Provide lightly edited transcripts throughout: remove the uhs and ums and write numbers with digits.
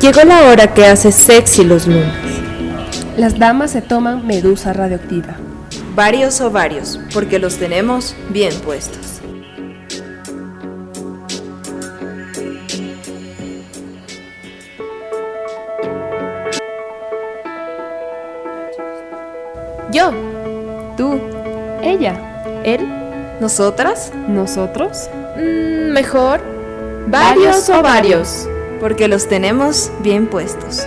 Llegó la hora que hace sexy los lunes. Las damas se toman medusa radioactiva. Varios ovarios, porque los tenemos bien puestos. Yo, tú, ella, él, ¿Nosotras? nosotros. Mejor, varios ovarios, porque los tenemos bien puestos.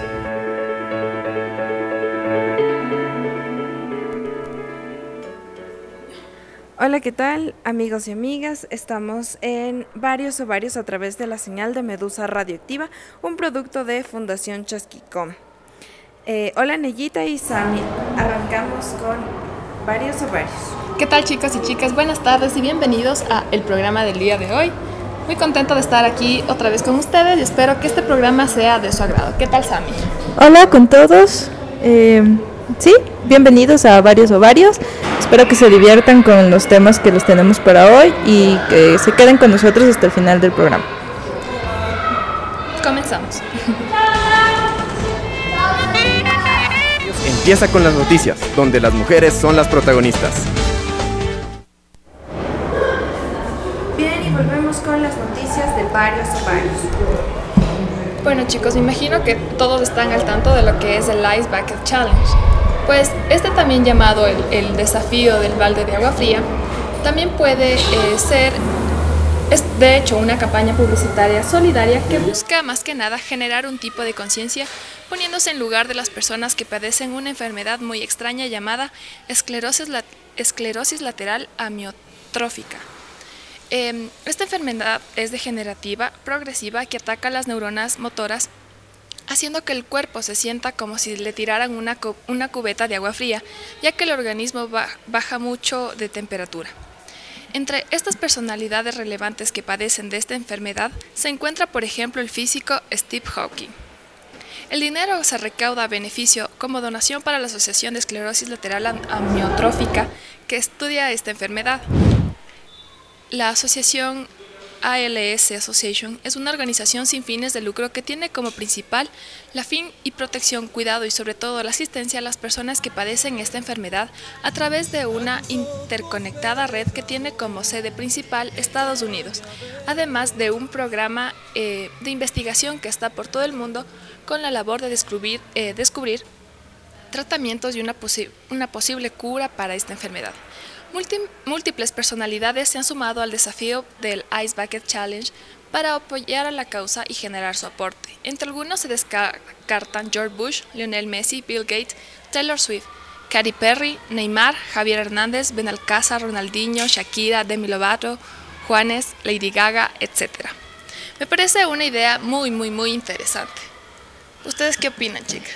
Hola, ¿qué tal, amigos y amigas? Estamos en Varios Ovarios a través de la señal de Medusa Radioactiva, un producto de Fundación Chasquicom. Hola, Neyita y Sami. Arrancamos con Varios Ovarios. ¿Qué tal, chicos y chicas? Buenas tardes y bienvenidos a el programa del día de hoy. Muy contenta de estar aquí otra vez con ustedes y espero que este programa sea de su agrado. ¿Qué tal, Sami? Hola con todos. Sí, bienvenidos a Varios Ovarios. Espero que se diviertan con los temas que les tenemos para hoy y que se queden con nosotros hasta el final del programa. Comenzamos. Empieza con las noticias, donde las mujeres son las protagonistas. Bien, y volvemos con las noticias de Varios Ovarios. Bueno, chicos, me imagino que todos están al tanto de lo que es el Ice Bucket Challenge. Pues este también llamado el desafío del balde de agua fría, también puede ser, es de hecho una campaña publicitaria solidaria que busca más que nada generar un tipo de conciencia poniéndose en lugar de las personas que padecen una enfermedad muy extraña llamada esclerosis lateral amiotrófica. Esta enfermedad es degenerativa, progresiva, que ataca las neuronas motoras, haciendo que el cuerpo se sienta como si le tiraran una cubeta de agua fría, ya que el organismo baja mucho de temperatura. Entre estas personalidades relevantes que padecen de esta enfermedad se encuentra, por ejemplo, el físico Steve Hawking. El dinero se recauda a beneficio como donación para la Asociación de Esclerosis Lateral Amiotrófica que estudia esta enfermedad. La asociación ALS Association es una organización sin fines de lucro que tiene como principal la fin y protección, cuidado y sobre todo la asistencia a las personas que padecen esta enfermedad a través de una interconectada red que tiene como sede principal Estados Unidos, además de un programa de investigación que está por todo el mundo con la labor de descubrir tratamientos y una posible cura para esta enfermedad. Múltiples personalidades se han sumado al desafío del Ice Bucket Challenge para apoyar a la causa y generar su aporte. Entre algunos se descartan George Bush, Lionel Messi, Bill Gates, Taylor Swift, Katy Perry, Neymar, Javier Hernández, Benalcázar, Ronaldinho, Shakira, Demi Lovato, Juanes, Lady Gaga, etc. Me parece una idea muy interesante. ¿Ustedes qué opinan, chicas?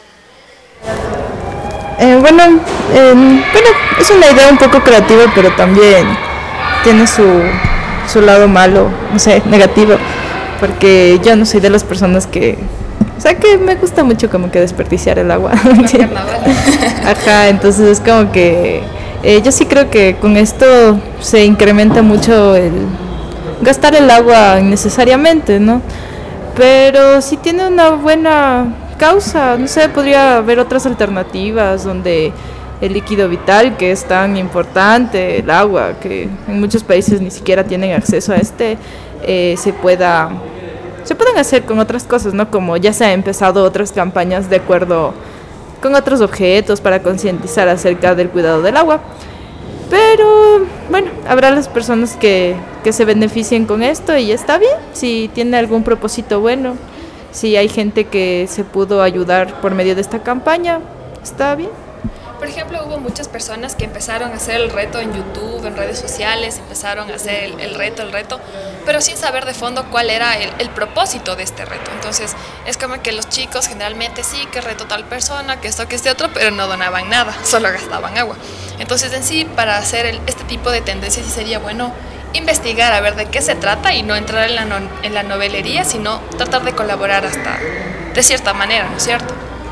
Bueno, es una idea un poco creativa, pero también tiene su lado malo, no sé, negativo, porque yo no soy de las personas que me gusta mucho como que desperdiciar el agua. Ajá, entonces es como que yo sí creo que con esto se incrementa mucho el gastar el agua innecesariamente, ¿no? Pero si tiene una buena causa, no sé, podría haber otras alternativas donde el líquido vital, que es tan importante, el agua, que en muchos países ni siquiera tienen acceso a se puedan hacer con otras cosas, ¿no? Como ya se han empezado otras campañas de acuerdo con otros objetos para concientizar acerca del cuidado del agua. Pero bueno, habrá las personas que se beneficien con esto y está bien, si tiene algún propósito bueno. Si hay gente que se pudo ayudar por medio de esta campaña, está bien. Por ejemplo, hubo muchas personas que empezaron a hacer el reto en YouTube, en redes sociales, empezaron a hacer el reto, pero sin saber de fondo cuál era el propósito de este reto. Entonces, es como que los chicos generalmente sí, que reto tal persona, que esto, que este otro, pero no donaban nada, solo gastaban agua. Entonces, en sí, para hacer este tipo de tendencias sí sería bueno investigar a ver de qué se trata y no entrar en la novelería, sino tratar de colaborar hasta de cierta manera, ¿no es cierto?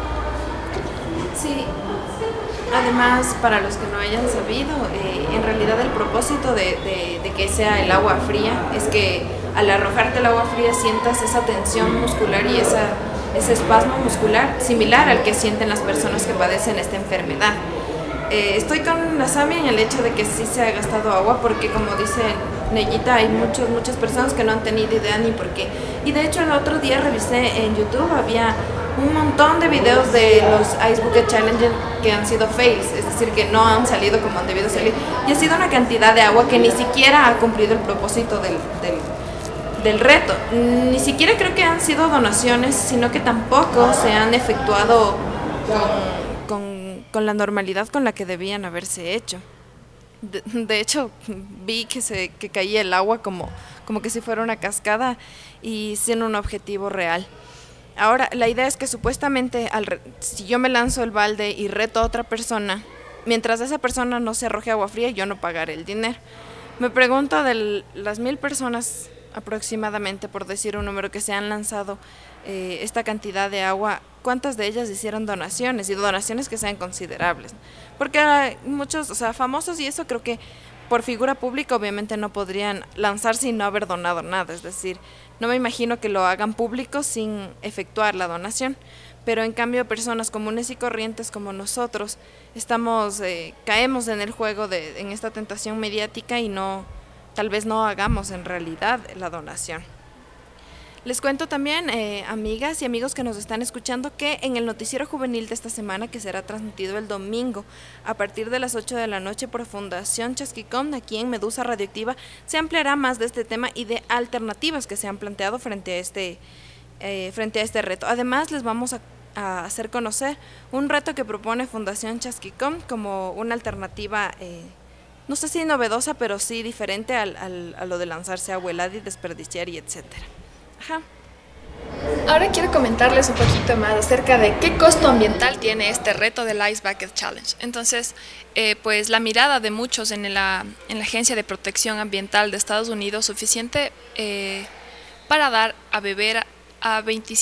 Sí. Además, para los que no hayan sabido, en realidad el propósito de que sea el agua fría es que al arrojarte el agua fría sientas esa tensión muscular y ese espasmo muscular similar al que sienten las personas que padecen esta enfermedad. Estoy con la Sami en el hecho de que sí se ha gastado agua porque, como dice Neyita, hay muchas personas que no han tenido idea ni por qué. Y de hecho el otro día revisé en YouTube, había un montón de videos de los Ice Bucket Challenge que han sido fails, es decir, que no han salido como han debido salir. Y ha sido una cantidad de agua que ni siquiera ha cumplido el propósito del reto. Ni siquiera creo que han sido donaciones, sino que tampoco se han efectuado con la normalidad con la que debían haberse hecho. De hecho, vi que caía el agua como que si fuera una cascada y sin un objetivo real. Ahora, la idea es que supuestamente si yo me lanzo el balde y reto a otra persona, mientras esa persona no se arroje agua fría, yo no pagaré el dinero. Me pregunto, de las 1000 personas aproximadamente, por decir un número, que se han lanzado esta cantidad de agua, ¿cuántas de ellas hicieron donaciones? Y donaciones que sean considerables. Porque hay muchos, famosos y eso, creo que por figura pública obviamente no podrían lanzarse y no haber donado nada. Es decir, no me imagino que lo hagan público sin efectuar la donación. Pero en cambio personas comunes y corrientes como nosotros caemos en el juego en esta tentación mediática y tal vez no hagamos en realidad la donación. Les cuento también, amigas y amigos que nos están escuchando, que en el noticiero juvenil de esta semana, que será transmitido el domingo a partir de las 8 de la noche por Fundación Chasquicom, aquí en Medusa Radioactiva, se ampliará más de este tema y de alternativas que se han planteado frente a este reto. Además, les vamos a hacer conocer un reto que propone Fundación Chasquicom como una alternativa, no sé si novedosa, pero sí diferente a lo de lanzarse agua helada y desperdiciar y etcétera. Ajá. Ahora quiero comentarles un poquito más acerca de qué costo ambiental tiene este reto del Ice Bucket Challenge. Entonces, pues la mirada de muchos en la Agencia de Protección Ambiental de Estados Unidos suficiente para dar a beber a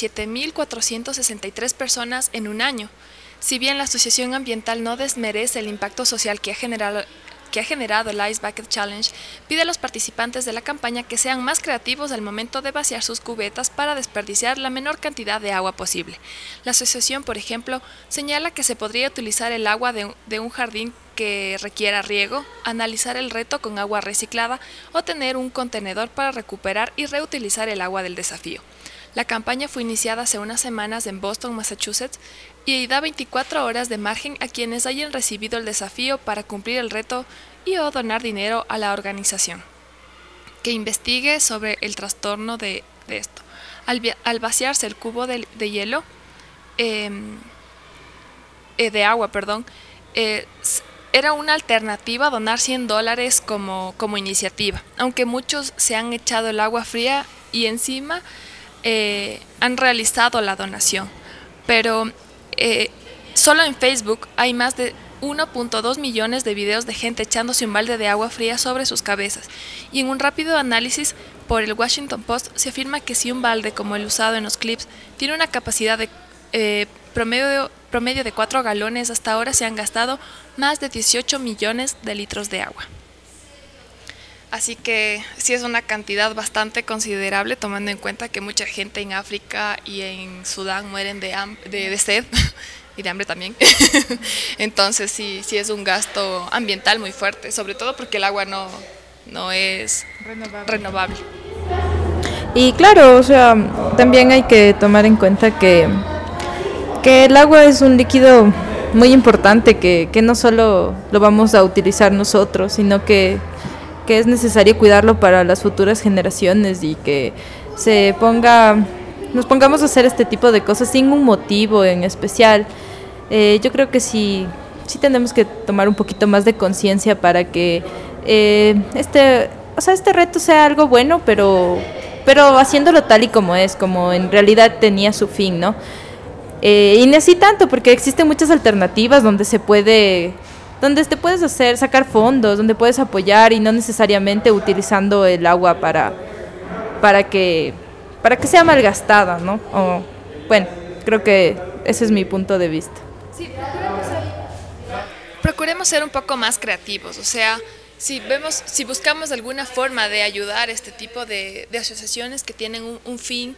27.463 personas en un año. Si bien la Asociación Ambiental no desmerece el impacto social que ha generado el Ice Bucket Challenge, pide a los participantes de la campaña que sean más creativos al momento de vaciar sus cubetas para desperdiciar la menor cantidad de agua posible. La asociación, por ejemplo, señala que se podría utilizar el agua de un jardín que requiera riego, analizar el reto con agua reciclada o tener un contenedor para recuperar y reutilizar el agua del desafío. La campaña fue iniciada hace unas semanas en Boston, Massachusetts, y da 24 horas de margen a quienes hayan recibido el desafío para cumplir el reto y o donar dinero a la organización que investigue sobre el trastorno de esto. Al vaciarse el cubo de hielo, de agua, era una alternativa donar $100 como iniciativa, aunque muchos se han echado el agua fría y encima han realizado la donación. Pero solo en Facebook hay más de 1.2 millones de videos de gente echándose un balde de agua fría sobre sus cabezas, y en un rápido análisis por el Washington Post se afirma que si un balde como el usado en los clips tiene una capacidad de promedio de 4 galones, hasta ahora se han gastado más de 18 millones de litros de agua. Así que sí es una cantidad bastante considerable, tomando en cuenta que mucha gente en África y en Sudán mueren de sed y de hambre también. Entonces sí es un gasto ambiental muy fuerte, sobre todo porque el agua no es renovable. Y claro, también hay que tomar en cuenta que el agua es un líquido muy importante que no solo lo vamos a utilizar nosotros, sino que es necesario cuidarlo para las futuras generaciones y que nos pongamos a hacer este tipo de cosas sin un motivo en especial. Yo creo que sí tenemos que tomar un poquito más de conciencia para que este reto sea algo bueno, pero haciéndolo tal y como es, como en realidad tenía su fin, ¿no? Y ni así tanto, porque existen muchas alternativas donde te puedes sacar fondos, donde puedes apoyar y no necesariamente utilizando el agua para que sea malgastada, ¿no? Bueno, creo que ese es mi punto de vista. Sí, procuremos ser un poco más creativos, si buscamos alguna forma de ayudar a este tipo de asociaciones que tienen un fin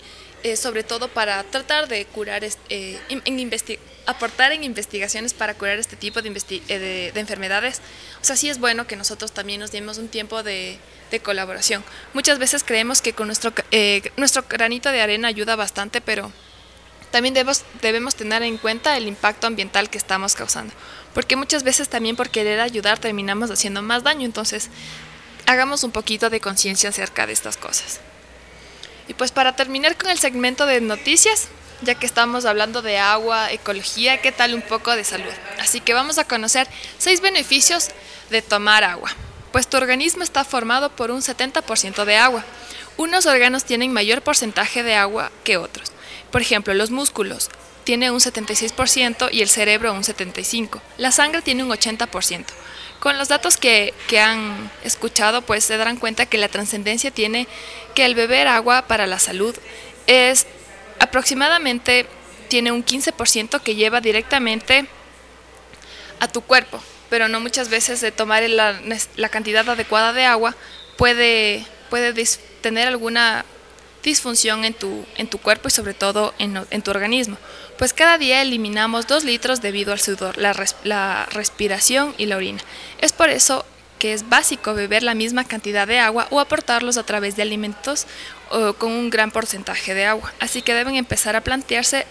sobre todo para tratar de curar, aportar en investigaciones para curar este tipo de enfermedades. O sea, sí es bueno que nosotros también nos demos un tiempo de colaboración. Muchas veces creemos que con nuestro granito de arena ayuda bastante, pero también debemos tener en cuenta el impacto ambiental que estamos causando, porque muchas veces también por querer ayudar terminamos haciendo más daño. Entonces, hagamos un poquito de conciencia acerca de estas cosas. Y pues para terminar con el segmento de noticias, ya que estamos hablando de agua, ecología, ¿qué tal un poco de salud? Así que vamos a conocer 6 beneficios de tomar agua. Pues tu organismo está formado por un 70% de agua. Unos órganos tienen mayor porcentaje de agua que otros. Por ejemplo, los músculos tienen un 76% y el cerebro un 75%. La sangre tiene un 80%. Con los datos que han escuchado, pues se darán cuenta que la trascendencia tiene que el beber agua para la salud es aproximadamente, tiene un 15% que lleva directamente a tu cuerpo, pero no muchas veces de tomar la cantidad adecuada de agua puede tener alguna disfunción en tu cuerpo y sobre todo en tu organismo. Pues cada día eliminamos 2 litros debido al sudor, la respiración y la orina. Es por eso que es básico beber la misma cantidad de agua o aportarlos a través de alimentos con un gran porcentaje de agua. Así que deben empezar a plantearse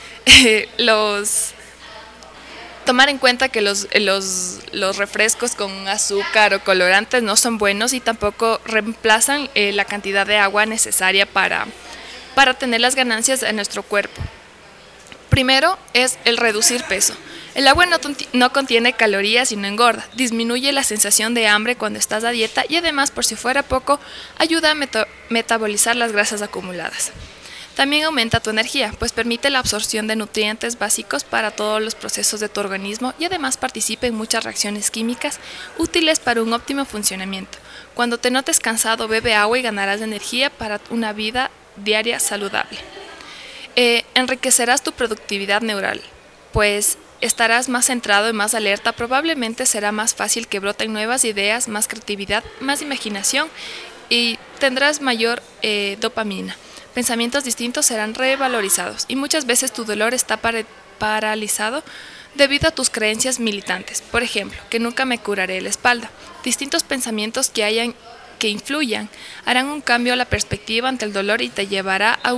tomar en cuenta que los refrescos con azúcar o colorantes no son buenos y tampoco reemplazan la cantidad de agua necesaria para tener las ganancias en nuestro cuerpo. Primero es el reducir peso. El agua no contiene calorías y no engorda, disminuye la sensación de hambre cuando estás a dieta y además, por si fuera poco, ayuda a metabolizar las grasas acumuladas. También aumenta tu energía, pues permite la absorción de nutrientes básicos para todos los procesos de tu organismo y además participa en muchas reacciones químicas útiles para un óptimo funcionamiento. Cuando te notes cansado, bebe agua y ganarás energía para una vida diaria saludable. Enriquecerás tu productividad neural, pues estarás más centrado y más alerta. Probablemente será más fácil que broten nuevas ideas, más creatividad, más imaginación y tendrás mayor dopamina. Pensamientos distintos serán revalorizados y muchas veces tu dolor está paralizado debido a tus creencias militantes. Por ejemplo, que nunca me curaré la espalda. Distintos pensamientos que influyan harán un cambio a la perspectiva ante el dolor y te llevará a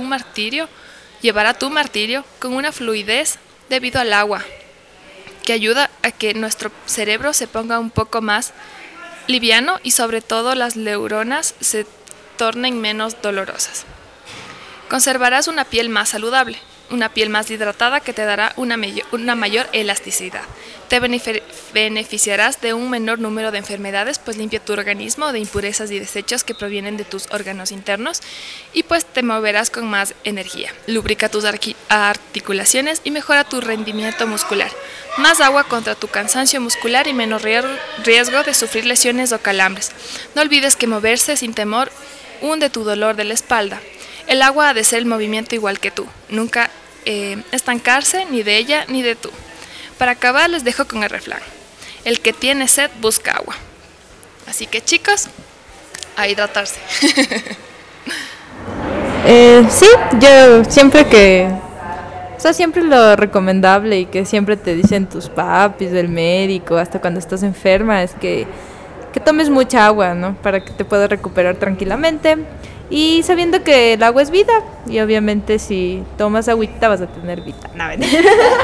tu martirio con una fluidez debido al agua, que ayuda a que nuestro cerebro se ponga un poco más liviano y sobre todo las neuronas se tornen menos dolorosas. Conservarás una piel más saludable, una piel más hidratada que te dará una mayor elasticidad. Te beneficiarás de un menor número de enfermedades, pues limpia tu organismo de impurezas y desechos que provienen de tus órganos internos y pues te moverás con más energía. Lubrica tus articulaciones y mejora tu rendimiento muscular. Más agua contra tu cansancio muscular y menos riesgo de sufrir lesiones o calambres. No olvides que moverse sin temor hunde tu dolor de la espalda. El agua ha de ser el movimiento igual que tú, nunca estancarse ni de ella ni de tú. Para acabar les dejo con el refrán: el que tiene sed busca agua. Así que chicos, a hidratarse. Sí, yo siempre lo recomendable y que siempre te dicen tus papis, del médico, hasta cuando estás enferma, es que tomes mucha agua, ¿no? Para que te puedas recuperar tranquilamente. Y sabiendo que el agua es vida, y obviamente si tomas agüita vas a tener vida. No, sí,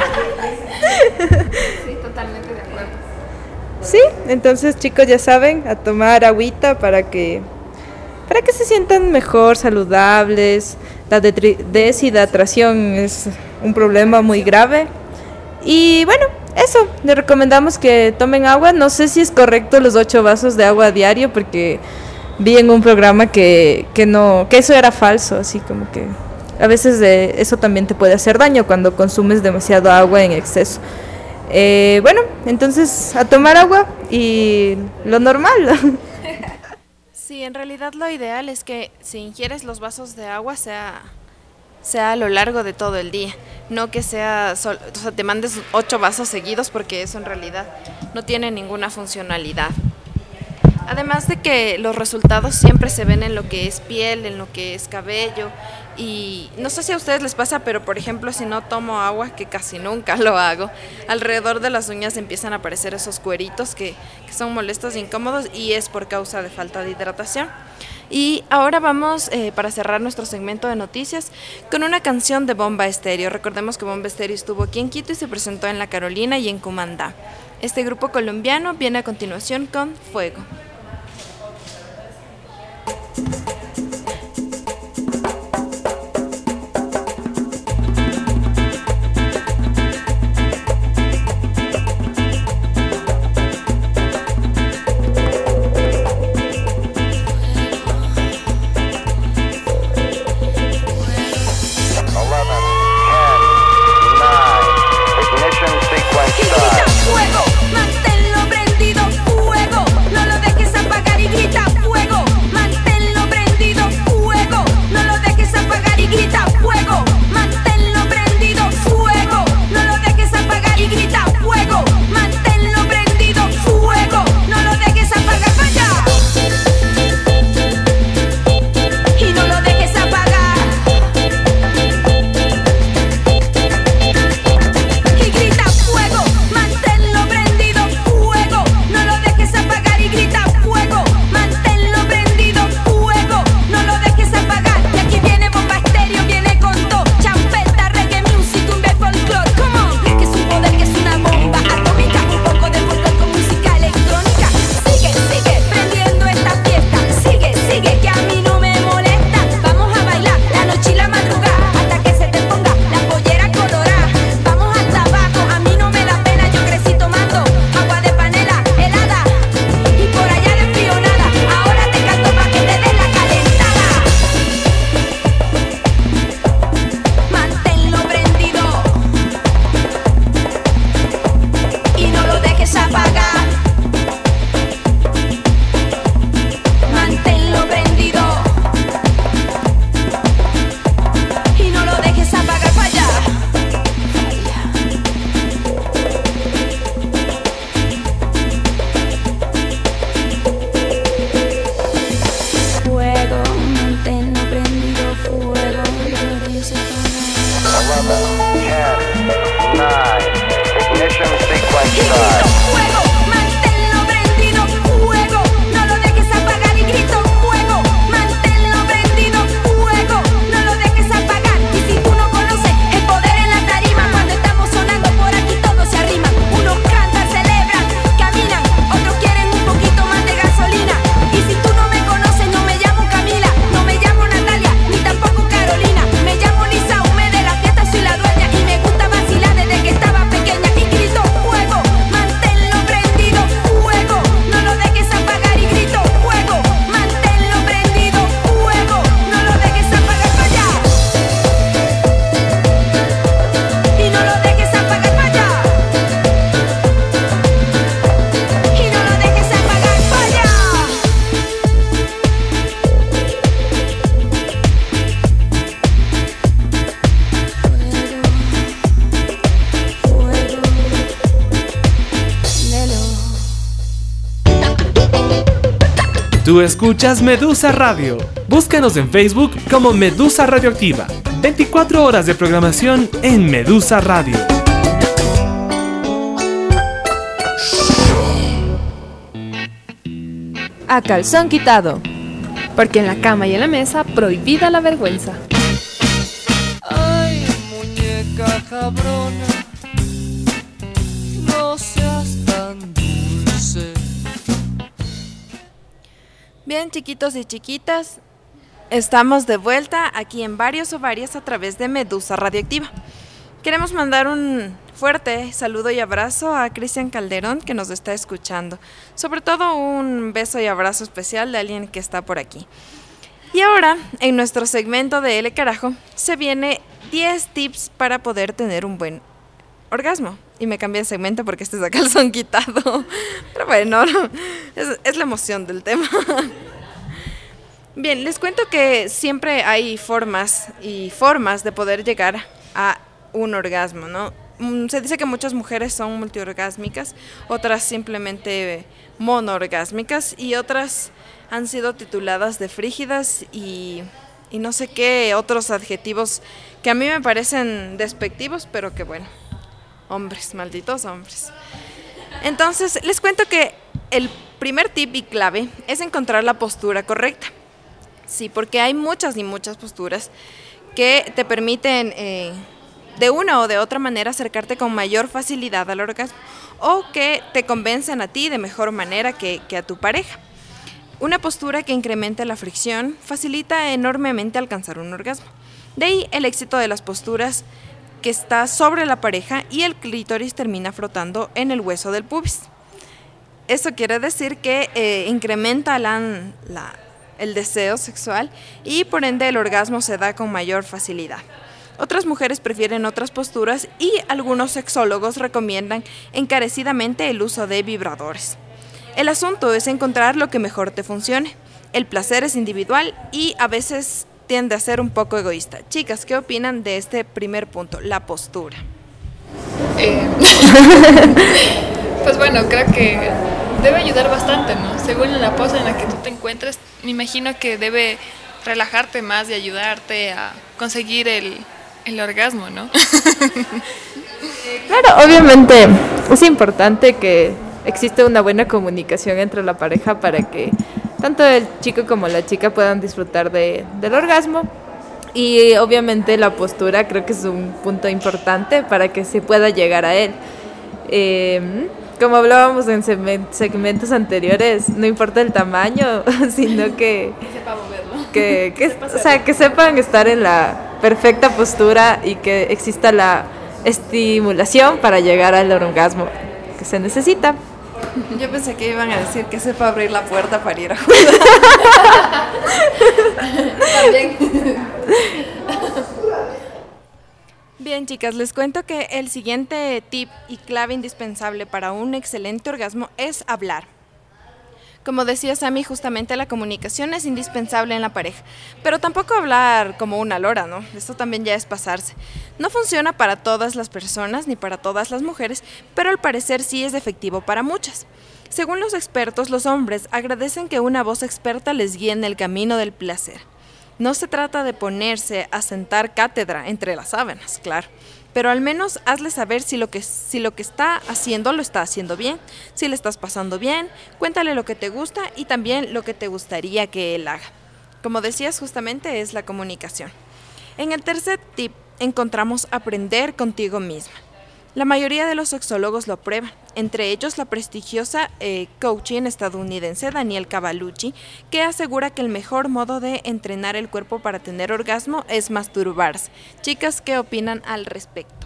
totalmente de acuerdo. Sí, entonces chicos ya saben, a tomar agüita para que se sientan mejor, saludables. La deshidratación es un problema muy grave. Y bueno, eso, les recomendamos que tomen agua. No sé si es correcto los 8 vasos de agua a diario, porque vi en un programa que eso era falso, así como que a veces eso también te puede hacer daño cuando consumes demasiado agua en exceso. Bueno, entonces a tomar agua y lo normal. Sí, en realidad lo ideal es que si ingieres los vasos de agua sea a lo largo de todo el día, no que te mandes 8 vasos seguidos, porque eso en realidad no tiene ninguna funcionalidad. Además de que los resultados siempre se ven en lo que es piel, en lo que es cabello. Y no sé si a ustedes les pasa, pero por ejemplo, si no tomo agua, que casi nunca lo hago, alrededor de las uñas empiezan a aparecer esos cueritos que son molestos e incómodos, y es por causa de falta de hidratación. Y ahora vamos, para cerrar nuestro segmento de noticias, con una canción de Bomba Estéreo. Recordemos que Bomba Estéreo estuvo aquí en Quito y se presentó en La Carolina y en Cumandá. Este grupo colombiano viene a continuación con Fuego. Fuego, manténlo prendido, fuego, no lo dejes apagar y grita fuego, manténlo prendido, fuego, no lo dejes apagar y grita fuego, manténlo prendido, fuego, no lo dejes apagar y grita fuego, manténlo prendido, fuego, no lo dejes apagar, vaya, y no lo dejes apagar, y grita fuego. Manténlo prendido, fuego, no lo dejes apagar y grita fuego. Manténlo prendido, fuego, no lo dejes apagar. Y aquí viene Bomba Estéreo, viene con todo. Champeta, reggae music, un folklore, come on. Que es un poder, que es una bomba atómica. Un poco de folklore con música electrónica. Sigue, sigue prendiendo esta fiesta. Sigue, sigue, que a mí no me molesta. Vamos a bailar la noche y la madrugada hasta que se te ponga la pollera colorada. Vamos hasta abajo, a mí no me da pena. Yo crecí tomando agua de panela helada y por allá de frío nada. Ahora te canto pa' que te des la calentada. Manténlo prendido y no lo dejes apagar. Manténlo prendido y no lo dejes apagar. Falla. Fuego, manténlo prendido, fuego, no lo dejes apagar. 11, 10, 9, ignition sequence Y grito start. fuego, manténlo prendido, fuego, no lo dejes apagar y grito fuego, manténlo prendido, fuego, no lo dejes apagar. Y si tú no conoces el poder en la tarima, cuando estamos sonando por aquí todos se arriman. Unos cantan, celebran, caminan, otros quieren un poquito más de gasolina. Y si tú no me conoces, no me llamo Camila, no me llamo Natalia, ni tampoco Carolina. Me llamo Lisa Hume, de la fiesta soy la dueña y me gusta vacilar desde que estaba pequeña. Y grito fuego, manténlo prendido, fuego, no lo dejes apagar y grito fuego, manténlo prendido, fuego, no lo dejes apagar para allá. Y no lo dejes apagar para allá. Y no lo dejes apagar para allá. Fuego, Tú escuchas Medusa Radio. Búscanos en Facebook como Medusa Radioactiva. 24 horas de programación en Medusa Radio. A calzón quitado. Porque en la cama y en la mesa prohibida la vergüenza. Ay, muñeca cabrona, no seas tan dulce. Bien, chiquitos y chiquitas, estamos de vuelta aquí en Varios o Varias a través de Medusa Radioactiva. Queremos mandar un fuerte saludo y abrazo a Cristian Calderón, que nos está escuchando. Sobre todo un beso y abrazo especial de alguien que está por aquí. Y ahora, en nuestro segmento de L Carajo, se viene 10 tips para poder tener un buen orgasmo. Y me cambié de segmento porque este es a calzón quitado. Pero bueno, no, es la emoción del tema. Bien, les cuento que siempre hay formas y formas de poder llegar a un orgasmo, ¿no? Se dice que muchas mujeres son multiorgásmicas, otras simplemente monoorgásmicas y otras han sido tituladas de frígidas y no sé qué otros adjetivos que a mí me parecen despectivos, pero que bueno, hombres, malditos hombres. Entonces, les cuento que el primer tip y clave es encontrar la postura correcta. Sí, porque hay muchas y muchas posturas que te permiten de una o de otra manera acercarte con mayor facilidad al orgasmo o que te convencen a ti de mejor manera que a tu pareja. Una postura que incrementa la fricción facilita enormemente alcanzar un orgasmo. De ahí el éxito de las posturas que está sobre la pareja y el clítoris termina frotando en el hueso del pubis. Eso quiere decir que incrementa el deseo sexual y por ende el orgasmo se da con mayor facilidad. Otras mujeres prefieren otras posturas y algunos sexólogos recomiendan encarecidamente el uso de vibradores. El asunto es encontrar lo que mejor te funcione. El placer es individual y a veces tiende a ser un poco egoísta. Chicas, ¿qué opinan de este primer punto, la postura? Pues bueno, creo que debe ayudar bastante, ¿no? Según la pose en la que tú te encuentres, me imagino que debe relajarte más y ayudarte a conseguir el orgasmo, ¿no? Claro, obviamente es importante que existe una buena comunicación entre la pareja para que tanto el chico como la chica puedan disfrutar del orgasmo. Y obviamente la postura creo que es un punto importante para que se pueda llegar a él. Como hablábamos en segmentos anteriores, no importa el tamaño, sino que sepa moverlo. O sea, que sepan estar en la perfecta postura y que exista la estimulación para llegar al orgasmo que se necesita. Yo pensé que iban a decir que sepa abrir la puerta para ir a jugar. También. Bien, chicas, les cuento que el siguiente tip y clave indispensable para un excelente orgasmo es hablar. Como decía Sammy, justamente la comunicación es indispensable en la pareja, pero tampoco hablar como una lora, ¿no? Esto también ya es pasarse. No funciona para todas las personas ni para todas las mujeres, pero al parecer sí es efectivo para muchas. Según los expertos, los hombres agradecen que una voz experta les guíe en el camino del placer. No se trata de ponerse a sentar cátedra entre las sábanas, claro, pero al menos hazle saber si lo que está haciendo lo está haciendo bien, si le estás pasando bien, cuéntale lo que te gusta y también lo que te gustaría que él haga. Como decías, justamente es la comunicación. En el tercer tip encontramos aprender contigo misma. La mayoría de los sexólogos lo aprueban, entre ellos la prestigiosa coaching estadounidense Danielle Cavalucci, que asegura que el mejor modo de entrenar el cuerpo para tener orgasmo es masturbarse. Chicas, ¿qué opinan al respecto?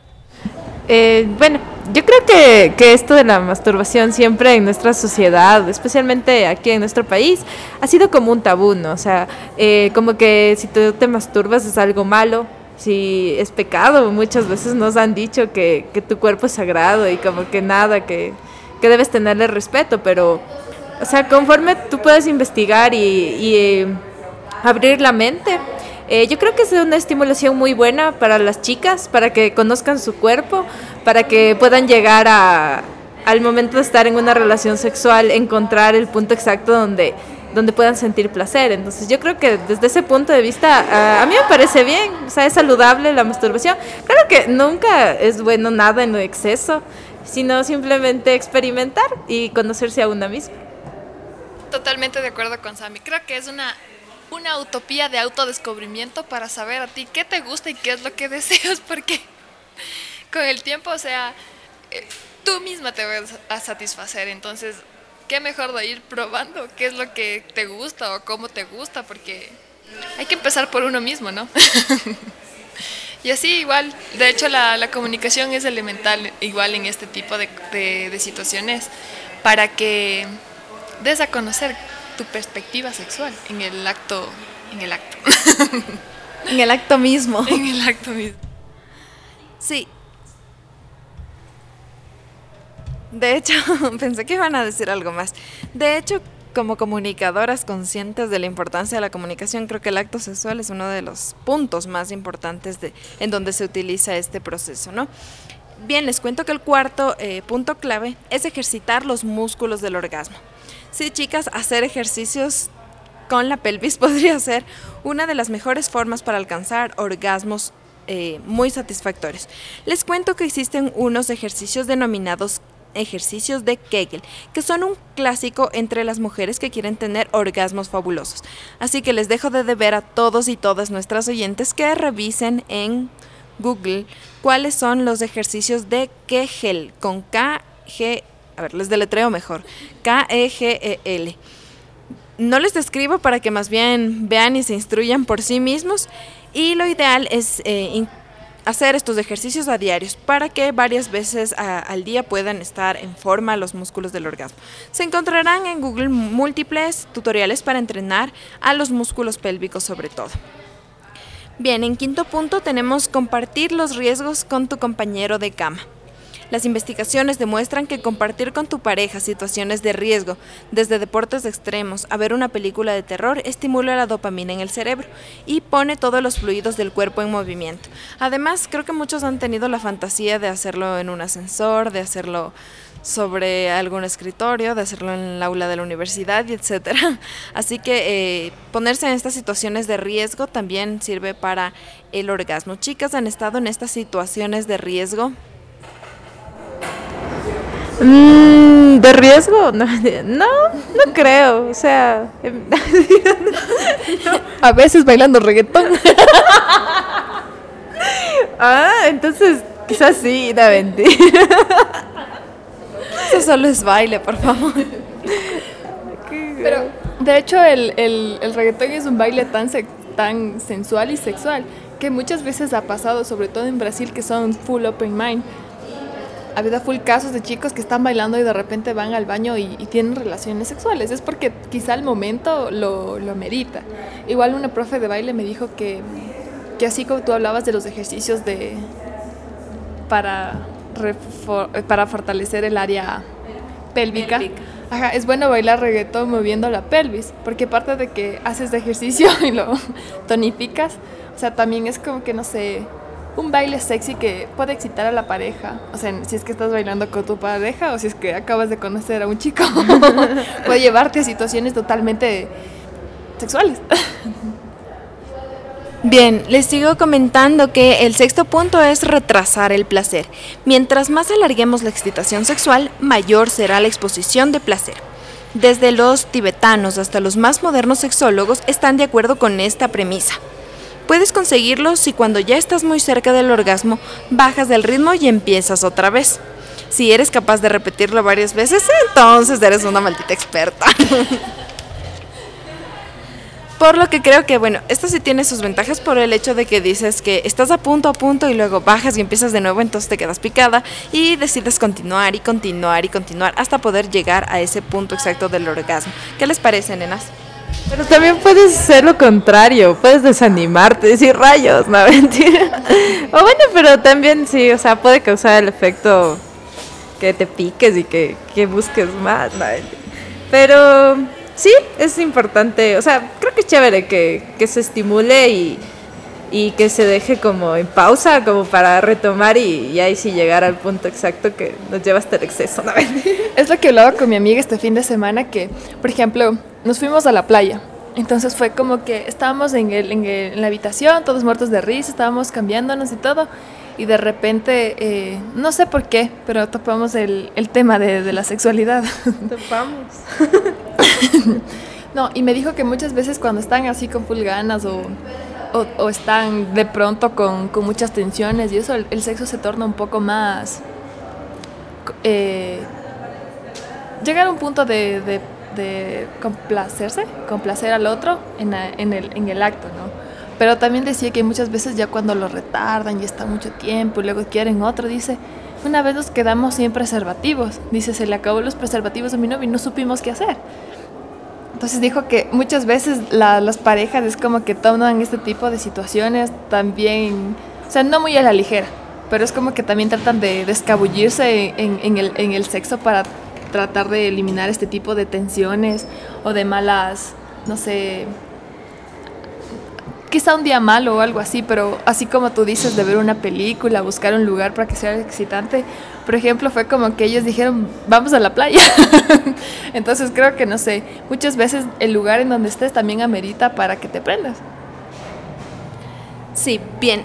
Bueno, yo creo que esto de la masturbación siempre en nuestra sociedad, especialmente aquí en nuestro país, ha sido como un tabú, ¿no? O sea, como que si tú te masturbas es algo malo. Sí, es pecado. Muchas veces nos han dicho que tu cuerpo es sagrado y como que nada, que debes tenerle respeto, pero, o sea, conforme tú puedes investigar y abrir la mente, yo creo que es una estimulación muy buena para las chicas, para que conozcan su cuerpo, para que puedan llegar al momento de estar en una relación sexual, encontrar el punto exacto donde puedan sentir placer. Entonces yo creo que desde ese punto de vista a mí me parece bien, o sea, es saludable la masturbación. Claro que nunca es bueno nada en exceso, sino simplemente experimentar y conocerse a una misma. Totalmente de acuerdo con Sammy. Creo que es una utopía de autodescubrimiento para saber a ti qué te gusta y qué es lo que deseas, porque con el tiempo, o sea, tú misma te vas a satisfacer. Entonces, qué mejor de ir probando qué es lo que te gusta o cómo te gusta, porque hay que empezar por uno mismo, ¿no? Y así igual, de hecho la comunicación es elemental igual en este tipo de situaciones para que des a conocer tu perspectiva sexual en el acto. En el acto mismo. En el acto mismo. Sí. De hecho, pensé que iban a decir algo más. De hecho, como comunicadoras conscientes de la importancia de la comunicación, creo que el acto sexual es uno de los puntos más importantes en donde se utiliza este proceso, ¿no? Bien, les cuento que el cuarto punto clave es ejercitar los músculos del orgasmo. Sí, chicas, hacer ejercicios con la pelvis podría ser una de las mejores formas para alcanzar orgasmos muy satisfactorios. Les cuento que existen unos ejercicios denominados ejercicios de Kegel, que son un clásico entre las mujeres que quieren tener orgasmos fabulosos. Así que les dejo de deber a todos y todas nuestras oyentes que revisen en Google cuáles son los ejercicios de Kegel, con K-G, a ver, les deletreo mejor, K-E-G-E-L. No les describo para que más bien vean y se instruyan por sí mismos, y lo ideal es hacer estos ejercicios a diarios para que varias veces al día puedan estar en forma los músculos del orgasmo. Se encontrarán en Google múltiples tutoriales para entrenar a los músculos pélvicos sobre todo. Bien, en quinto punto tenemos compartir los riesgos con tu compañero de cama. Las investigaciones demuestran que compartir con tu pareja situaciones de riesgo, desde deportes extremos a ver una película de terror, estimula la dopamina en el cerebro y pone todos los fluidos del cuerpo en movimiento. Además, creo que muchos han tenido la fantasía de hacerlo en un ascensor, de hacerlo sobre algún escritorio, de hacerlo en el aula de la universidad, y etcétera. Así que ponerse en estas situaciones de riesgo también sirve para el orgasmo. Chicas, ¿han estado en estas situaciones de riesgo? ¿De riesgo? No creo, o sea... A veces bailando reggaetón. Entonces quizás sí, da mentira. Eso solo es baile, por favor. Pero, de hecho, el reggaetón es un baile tan sensual y sexual que muchas veces ha pasado, sobre todo en Brasil, que son full open mind. Ha habido full casos de chicos que están bailando y de repente van al baño y tienen relaciones sexuales. Es porque quizá el momento lo merita. Igual una profe de baile me dijo que así como tú hablabas de los ejercicios para fortalecer el área pélvica. Ajá, es bueno bailar reggaetón moviendo la pelvis, porque aparte de que haces de ejercicio y lo tonificas, o sea, también es como que, no sé, un baile sexy que puede excitar a la pareja. O sea, si es que estás bailando con tu pareja o si es que acabas de conocer a un chico, puede llevarte a situaciones totalmente sexuales. Bien, les sigo comentando que el sexto punto es retrasar el placer. Mientras más alarguemos la excitación sexual, mayor será la exposición de placer. Desde los tibetanos hasta los más modernos sexólogos están de acuerdo con esta premisa. Puedes conseguirlo si cuando ya estás muy cerca del orgasmo, bajas del ritmo y empiezas otra vez. Si eres capaz de repetirlo varias veces, entonces eres una maldita experta. Por lo que creo que, bueno, esto sí tiene sus ventajas por el hecho de que dices que estás a punto y luego bajas y empiezas de nuevo, entonces te quedas picada y decides continuar hasta poder llegar a ese punto exacto del orgasmo. ¿Qué les parece, nenas? Pero también puedes hacer lo contrario, puedes desanimarte, decir rayos, no, mentira. O bueno, pero también sí, o sea, puede causar el efecto que te piques y que busques más, no, mentira. Pero sí, es importante, o sea, creo que es chévere que se estimule y que se deje como en pausa, como para retomar y ahí sí llegar al punto exacto que nos lleva hasta el exceso, ¿no? Es lo que hablaba con mi amiga este fin de semana, que, por ejemplo, nos fuimos a la playa. Entonces fue como que estábamos en la habitación, todos muertos de risa, estábamos cambiándonos y todo. Y de repente, no sé por qué, pero topamos el tema de la sexualidad. Topamos. No, y me dijo que muchas veces cuando están así con full ganas o están de pronto con muchas tensiones y eso, el sexo se torna un poco más... llegar a un punto de complacer al otro en el acto, ¿no? Pero también decía que muchas veces ya cuando lo retardan y está mucho tiempo y luego quieren otro, dice, una vez nos quedamos sin preservativos, dice, se le acabó los preservativos a mi novio y no supimos qué hacer. Entonces dijo que muchas veces las parejas es como que toman este tipo de situaciones también, o sea, no muy a la ligera, pero es como que también tratan de escabullirse en el sexo para tratar de eliminar este tipo de tensiones o de malas, no sé, quizá un día malo o algo así, pero así como tú dices de ver una película, buscar un lugar para que sea excitante, por ejemplo, fue como que ellos dijeron, vamos a la playa. Entonces creo que, no sé, muchas veces el lugar en donde estés también amerita para que te prendas. Sí, bien,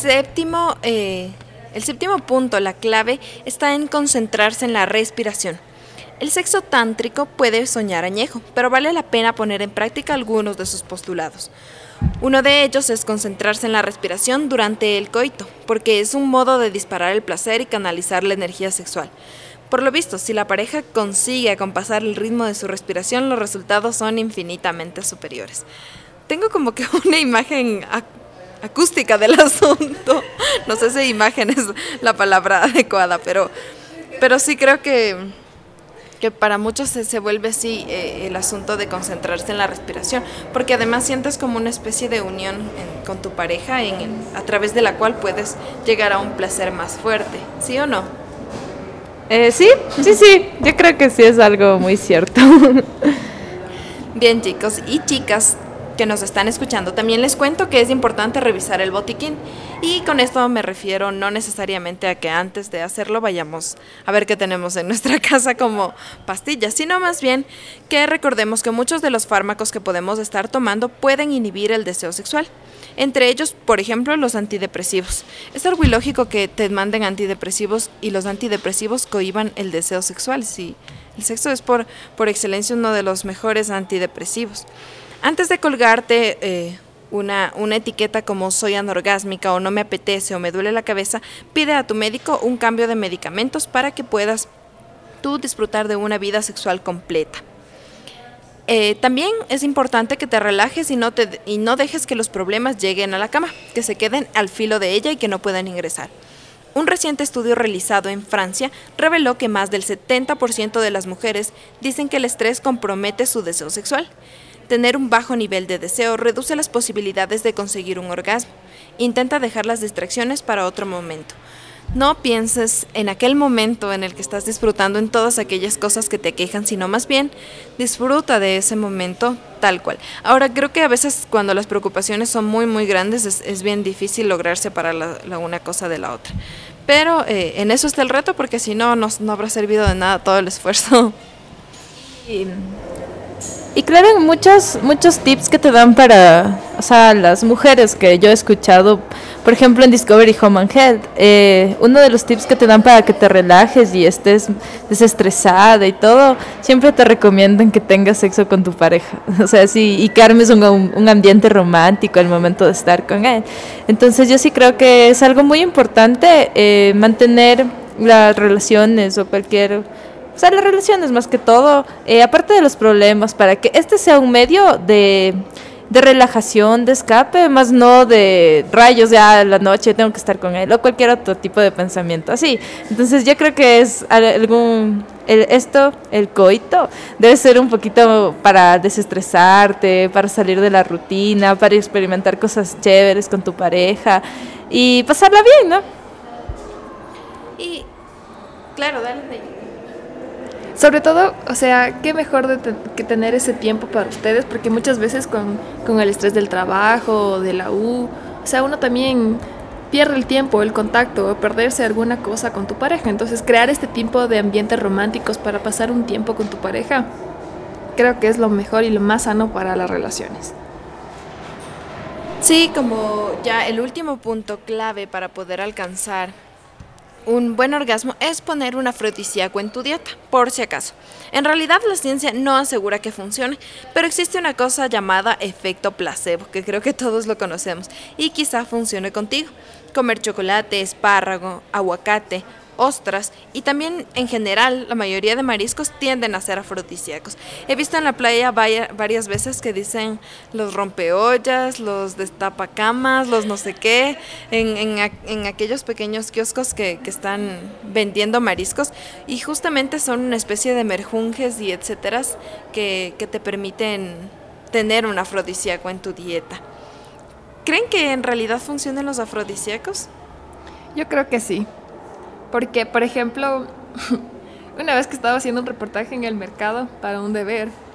el séptimo punto, la clave, está en concentrarse en la respiración. El sexo tántrico puede soñar añejo, pero vale la pena poner en práctica algunos de sus postulados. Uno de ellos es concentrarse en la respiración durante el coito, porque es un modo de disparar el placer y canalizar la energía sexual. Por lo visto, si la pareja consigue acompasar el ritmo de su respiración, los resultados son infinitamente superiores. Tengo como que una imagen acústica del asunto. No sé si imagen es la palabra adecuada, pero sí creo que para muchos se vuelve así el asunto de concentrarse en la respiración, porque además sientes como una especie de unión con tu pareja a través de la cual puedes llegar a un placer más fuerte, ¿sí o no? Sí, yo creo que sí es algo muy cierto. Bien, chicos y chicas que nos están escuchando, también les cuento que es importante revisar el botiquín, y con esto me refiero no necesariamente a que antes de hacerlo vayamos a ver qué tenemos en nuestra casa como pastillas, sino más bien que recordemos que muchos de los fármacos que podemos estar tomando pueden inhibir el deseo sexual. Entre ellos, por ejemplo, los antidepresivos. Es algo ilógico que te manden antidepresivos y los antidepresivos cohíban el deseo sexual. Sí, el sexo es por excelencia uno de los mejores antidepresivos. Antes de colgarte una etiqueta como soy anorgásmica o no me apetece o me duele la cabeza, pide a tu médico un cambio de medicamentos para que puedas tú disfrutar de una vida sexual completa. También es importante que te relajes y no dejes que los problemas lleguen a la cama, que se queden al filo de ella y que no puedan ingresar. Un reciente estudio realizado en Francia reveló que más del 70% de las mujeres dicen que el estrés compromete su deseo sexual. Tener un bajo nivel de deseo reduce las posibilidades de conseguir un orgasmo. Intenta dejar las distracciones para otro momento. No pienses en aquel momento en el que estás disfrutando en todas aquellas cosas que te quejan, sino más bien disfruta de ese momento tal cual. Ahora, creo que a veces cuando las preocupaciones son muy, muy grandes es bien difícil lograr separar la una cosa de la otra. Pero en eso está el reto, porque si no, no habrá servido de nada todo el esfuerzo. Y claro, muchos tips que te dan para, o sea, las mujeres que yo he escuchado, por ejemplo en Discovery Home and Health, uno de los tips que te dan para que te relajes y estés desestresada y todo, siempre te recomiendan que tengas sexo con tu pareja, o sea, sí, y que armes un ambiente romántico al momento de estar con él. Entonces yo sí creo que es algo muy importante mantener las relaciones o las relaciones más que todo, aparte de los problemas, para que este sea un medio de relajación, de escape, más no de rayos, ya a la noche tengo que estar con él, o cualquier otro tipo de pensamiento así. Entonces yo creo que es el coito, debe ser un poquito para desestresarte, para salir de la rutina, para experimentar cosas chéveres con tu pareja y pasarla bien, ¿no? Y claro, dale. Sobre todo, o sea, qué mejor que tener ese tiempo para ustedes, porque muchas veces con el estrés del trabajo, de la U, o sea, uno también pierde el tiempo, el contacto, o perderse alguna cosa con tu pareja. Entonces, crear este tipo de ambientes románticos para pasar un tiempo con tu pareja, creo que es lo mejor y lo más sano para las relaciones. Sí, como ya el último punto clave para poder alcanzar un buen orgasmo es poner un afrodisíaco en tu dieta, por si acaso. En realidad la ciencia no asegura que funcione, pero existe una cosa llamada efecto placebo, que creo que todos lo conocemos, y quizá funcione contigo. Comer chocolate, espárrago, aguacate, ostras y también en general la mayoría de mariscos tienden a ser afrodisíacos. He visto en la playa varias veces que dicen los rompeollas, los destapacamas, los no sé qué, en aquellos pequeños kioscos que están vendiendo mariscos, y justamente son una especie de merjunjes y etcétera que te permiten tener un afrodisíaco en tu dieta. ¿Creen que en realidad funcionan los afrodisíacos? Yo creo que sí. Porque, por ejemplo, una vez que estaba haciendo un reportaje en el mercado para un deber,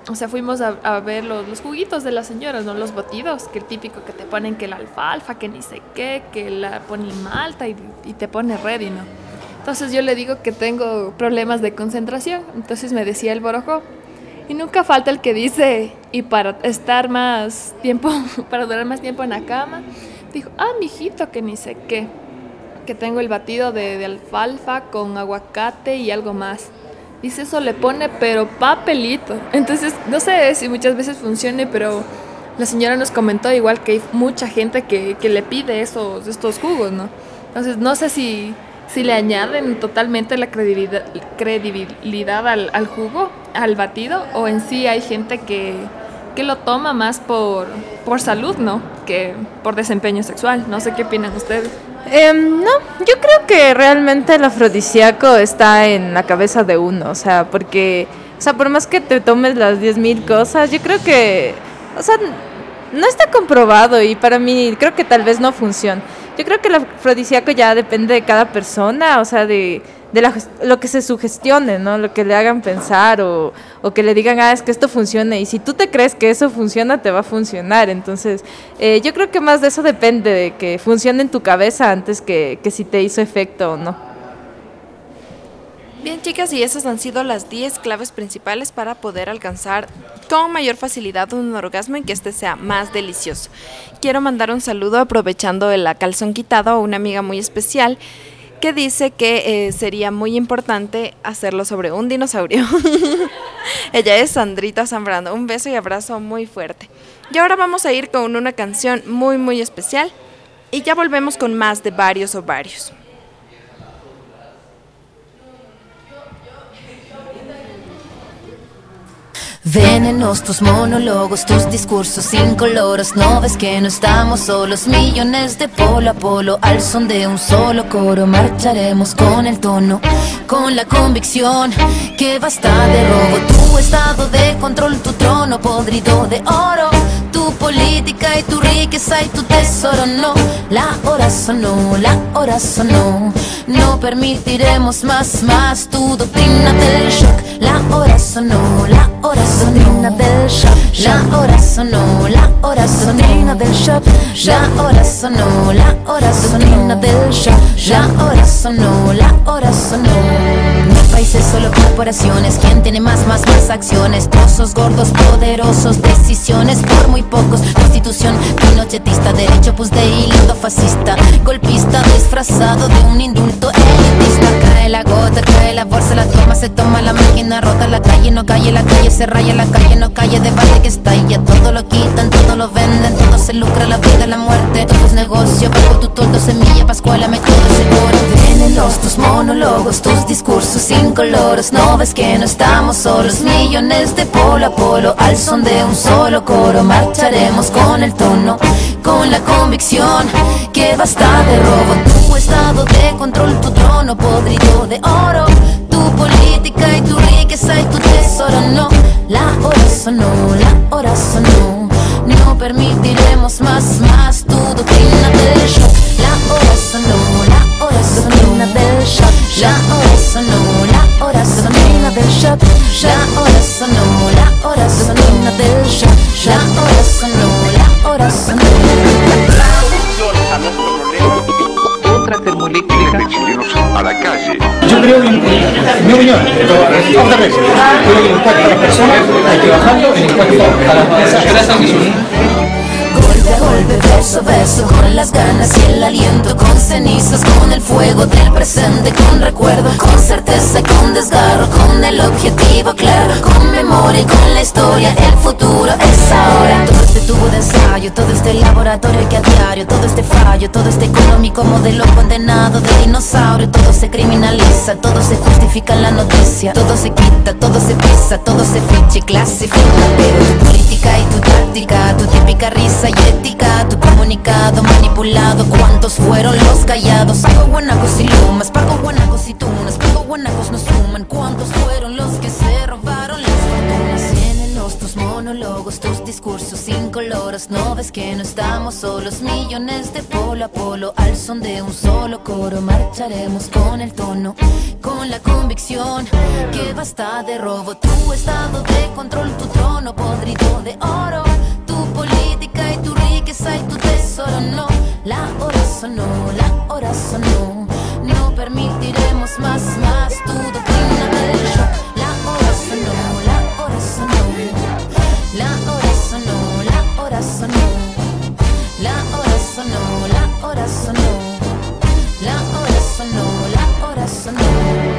o sea, fuimos a ver los juguitos de las señoras, ¿no? Los batidos, que el típico que te ponen que la alfalfa, que ni sé qué, que la ponen malta y te pone ready, ¿no? Entonces yo le digo que tengo problemas de concentración, entonces me decía el borojó. Y nunca falta el que dice, y para estar más tiempo, para durar más tiempo en la cama, dijo, mijito, que ni sé qué, que tengo el batido de alfalfa con aguacate y algo más. Dice, eso le pone, pero papelito. Entonces, no sé si muchas veces funcione, pero la señora nos comentó igual que hay mucha gente que le pide estos jugos, ¿no? Entonces, no sé si le añaden totalmente la credibilidad al jugo, al batido, o en sí hay gente que lo toma más por salud, ¿no? Que por desempeño sexual. No sé qué opinan ustedes. No, yo creo que realmente el afrodisíaco está en la cabeza de uno, o sea, porque, o sea, por más que te tomes las 10,000 cosas, yo creo que, o sea, no está comprobado y para mí creo que tal vez no funciona. Yo creo que el afrodisíaco ya depende de cada persona, o sea, de lo que se sugestione, ¿no? Lo que le hagan pensar o que le digan, es que esto funciona. Y si tú te crees que eso funciona, te va a funcionar. Entonces, yo creo que más de eso depende, de que funcione en tu cabeza antes que si te hizo efecto o no. Bien, chicas, y esas han sido las 10 claves principales para poder alcanzar con mayor facilidad un orgasmo y que este sea más delicioso. Quiero mandar un saludo aprovechando el calzón quitado a una amiga muy especial que dice que sería muy importante hacerlo sobre un dinosaurio. Ella es Sandrita Zambrano. Un beso y abrazo muy fuerte. Y ahora vamos a ir con una canción muy muy especial y ya volvemos con más de Varios Ovarios. Venenos tus monólogos, tus discursos incoloros. No ves que no estamos solos, millones de polo a polo. Al son de un solo coro marcharemos con el tono, con la convicción que basta de robo. Tu estado de control, tu trono podrido de oro, tu política y tu riqueza y tu tesoro. No, la hora sonó, la hora sonó. No permitiremos más tu doctrina del shock. La hora sonó, la hora sonó. Del shock. La hora sonó, la hora sonó. Del shock. La hora sonó, la hora sonó. Del shock. La hora sonó, la hora sonó. No hay países, solo corporaciones. ¿Quién tiene más acciones? Trozos gordos, poderosos, decisiones por muy pocos. Constitución pinochetista, derecho pues de hilo fascista, golpista disfrazado de un indulto elitista. Cae la gota, cae la bolsa, la toma, se toma la máquina rota. La calle no calle, la calle se raya, la calle no calle, debate que estalla. Todo lo quitan, todo lo venden, todo se lucra, la vida, la muerte. Todo es negocio, bajo tu toldo, semilla, pascuala, método seguro. Venenos tus monólogos, tus discursos incoloros. No ves que no estamos solos, millones de polo a polo. Al son de un solo coro marcharemos con el tono, con la convicción que basta de robo. Tu estado de control, tu trono podrido de oro, tu política y tu riqueza y tu tesoro. No, la hora sonó, la hora sonó. No permitiremos más tu doctrina del shock. La hora sonó, la hora sonó. Del shock. La hora sonó, la hora sonó. Del shock. La hora sonó, la hora sonó. Del shock. La hora sonó, la hora sonó. A nuestro problema, otra termoeléctrica. De chilenos a la calle. Yo creo que, mi opinión, vamos a ver, creo que el impacto a las personas hay que bajarlo, el impacto a las empresas golpe a golpe, verso a verso, con las ganas y el aliento, con cenizas, con el fuego del presente, con recuerdo, con certeza y con desgarro, con el objetivo claro, con memoria y con la historia, el futuro es ahora. Todo este tubo de ensayo, todo este laboratorio que a diario, todo este fallo, todo este económico modelo condenado de dinosaurio, todo se criminaliza, todo se justifica en la noticia, todo se quita, todo se pisa, todo se ficha y clasifica, pero tu política y tu táctica, tu típica risa y ética, tu comunicado manipulado, ¿cuántos fueron los callados? Pago guanacos y lumas, pago guanacos y tunas, pago guanacos no suman, ¿cuántos fueron los que se robaron las fortunas? Tienen tus monólogos, tus discursos incoloros. loros, no ves que no estamos solos. Millones de polo a polo, al son de un solo coro. Marcharemos con el tono, con la convicción que basta de robo. Tu estado de control, tu trono podrido de oro, tu política y tu riqueza y tu tesoro. No, la hora sonó, la hora sonó. No permitiremos más tu doctrina del shock. La hora sonó, la hora sonó. La hora sonó, la hora sonó. La hora sonó, la hora sonó. La hora sonó, la hora sonó.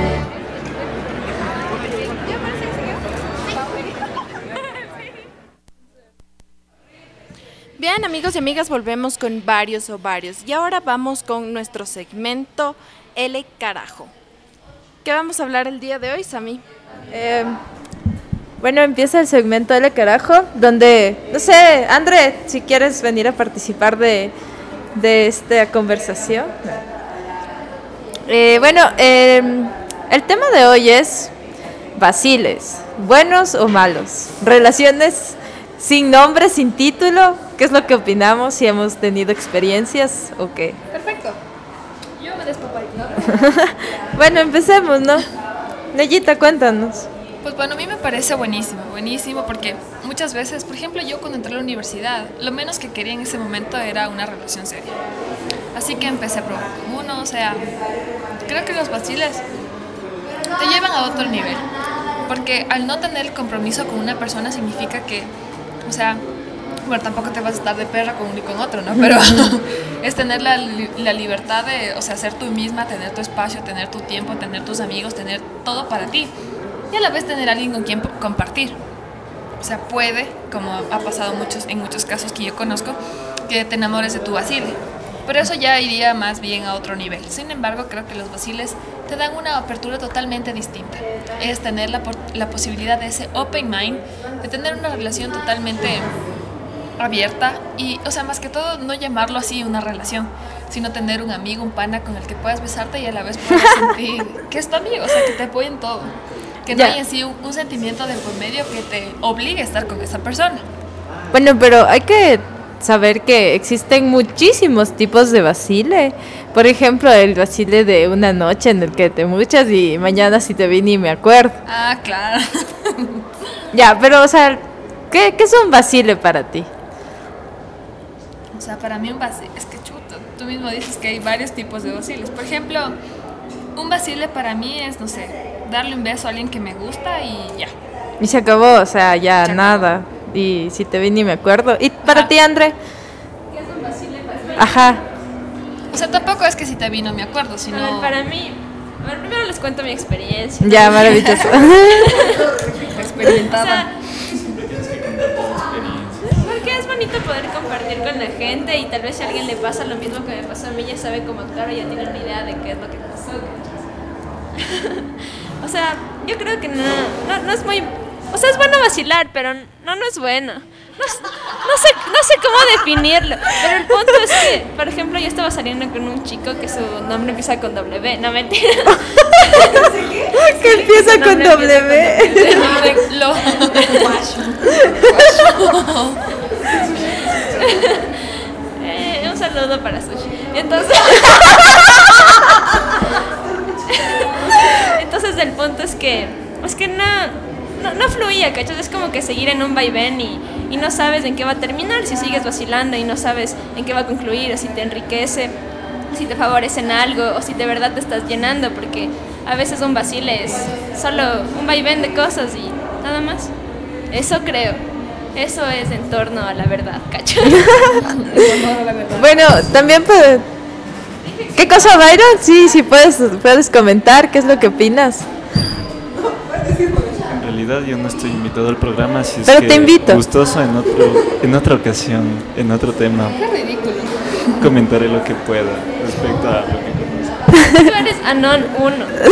Bien, amigos y amigas, volvemos con varios ovarios. Y ahora vamos con nuestro segmento L Carajo. ¿Qué vamos a hablar el día de hoy, Sami? Bueno, empieza el segmento L Carajo, donde, no sé, André, si quieres venir a participar de esta conversación. El tema de hoy es vaciles, buenos o malos, relaciones sin nombre, sin título. ¿Qué es lo que opinamos? Si hemos tenido experiencias o qué. Perfecto. Yo me despapo ahí. Bueno, empecemos, ¿no? Neyita, cuéntanos. Pues bueno, a mí me parece buenísimo porque muchas veces, por ejemplo, yo cuando entré a la universidad, lo menos que quería en ese momento era una relación seria. Así que empecé a probar con uno, o sea, creo que los vaciles te llevan a otro nivel. Porque al no tener el compromiso con una persona significa que, o sea, bueno, tampoco te vas a estar de perra con uno y con otro, ¿no? Pero es tener la libertad de, o sea, ser tú misma, tener tu espacio, tener tu tiempo, tener tus amigos, tener todo para ti. Y a la vez tener a alguien con quien compartir. O sea, puede, como ha pasado en muchos casos que yo conozco, que te enamores de tu vacile. Pero eso ya iría más bien a otro nivel. Sin embargo, creo que los vaciles te dan una apertura totalmente distinta. Es tener la posibilidad de ese open mind, de tener una relación totalmente abierta y, o sea, más que todo, no llamarlo así una relación, sino tener un amigo, un pana con el que puedas besarte y a la vez puedas sentir que es tu amigo, o sea, que te apoya en todo. Que no hay en sí un sentimiento de por medio que te obligue a estar con esa persona. Bueno, pero hay que saber que existen muchísimos tipos de vacile. Por ejemplo, el vacile de una noche en el que te muchas y mañana si te vi ni me acuerdo. Ah, claro. Ya, pero, o sea, ¿qué es un vacile para ti? O sea, para mí un vacile, es que chuta, tú mismo dices que hay varios tipos de vaciles. Por ejemplo, un vacile para mí es, no sé, darle un beso a alguien que me gusta y ya. Y se acabó, o sea, ya nada. Y si te vi ni me acuerdo. ¿Y para ti, André? ¿Qué es un vacile para mí? Ajá. O sea, tampoco es que si te vi no me acuerdo, sino... A ver, para mí... A ver, primero les cuento mi experiencia. Ya, maravilloso. Experimentada. O sea, porque es bonito poder compartir con la gente y tal vez si a alguien le pasa lo mismo que me pasó a mí, ya sabe cómo actuar y ya tiene una idea de qué es lo que pasó. O sea, yo creo que no es muy... O sea, es bueno vacilar, pero no es bueno. No sé cómo definirlo. Pero el punto es que, por ejemplo, yo estaba saliendo con un chico que su nombre empieza con W. No, mentira. ¿Qué empieza con W? Un saludo para Sushi. Entonces el punto es que no fluía, ¿cachai? Es como que seguir en un vaivén y no sabes en qué va a terminar, si sigues vacilando y no sabes en qué va a concluir, o si te enriquece, si te favorece en algo, o si de verdad te estás llenando, porque a veces un vacile es solo un vaivén de cosas y nada más. Eso creo. Eso es en torno a la verdad, ¿cachai? Bueno, también puede... ¿Qué cosa, Byron? Sí, puedes comentar, ¿qué es lo que opinas? En realidad yo no estoy invitado al programa, así es pero que te invito. Gustoso en otra ocasión, en otro tema. Qué ridículo. Comentaré lo que pueda respecto a lo que conozco. Tú eres Anon 1.